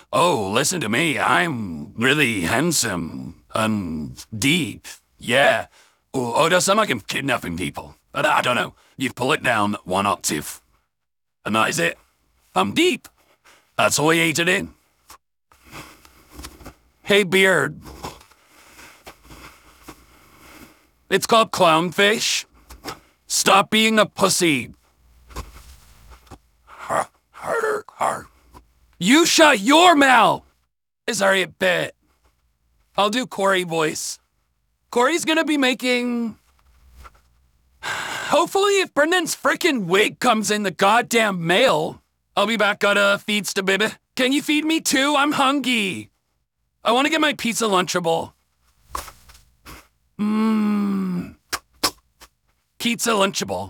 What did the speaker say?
Oh, listen to me. I'm really handsome and deep. Yeah. Oh, does sound like I'm kidnapping people. But I don't know. You pull it down one octave. And that is it. I'm deep. That's all you ate it in. Hey, Beard. It's called clownfish. Stop being a pussy. Harder. You shut your mouth! Sorry, a bit. I'll do Corey voice. Corey's gonna be making... Hopefully if Brendan's frickin' wig comes in the goddamn mail, I'll be back on feeds to baby. Can you feed me too? I'm hungry. I want to get my pizza Lunchable. Pizza Lunchable.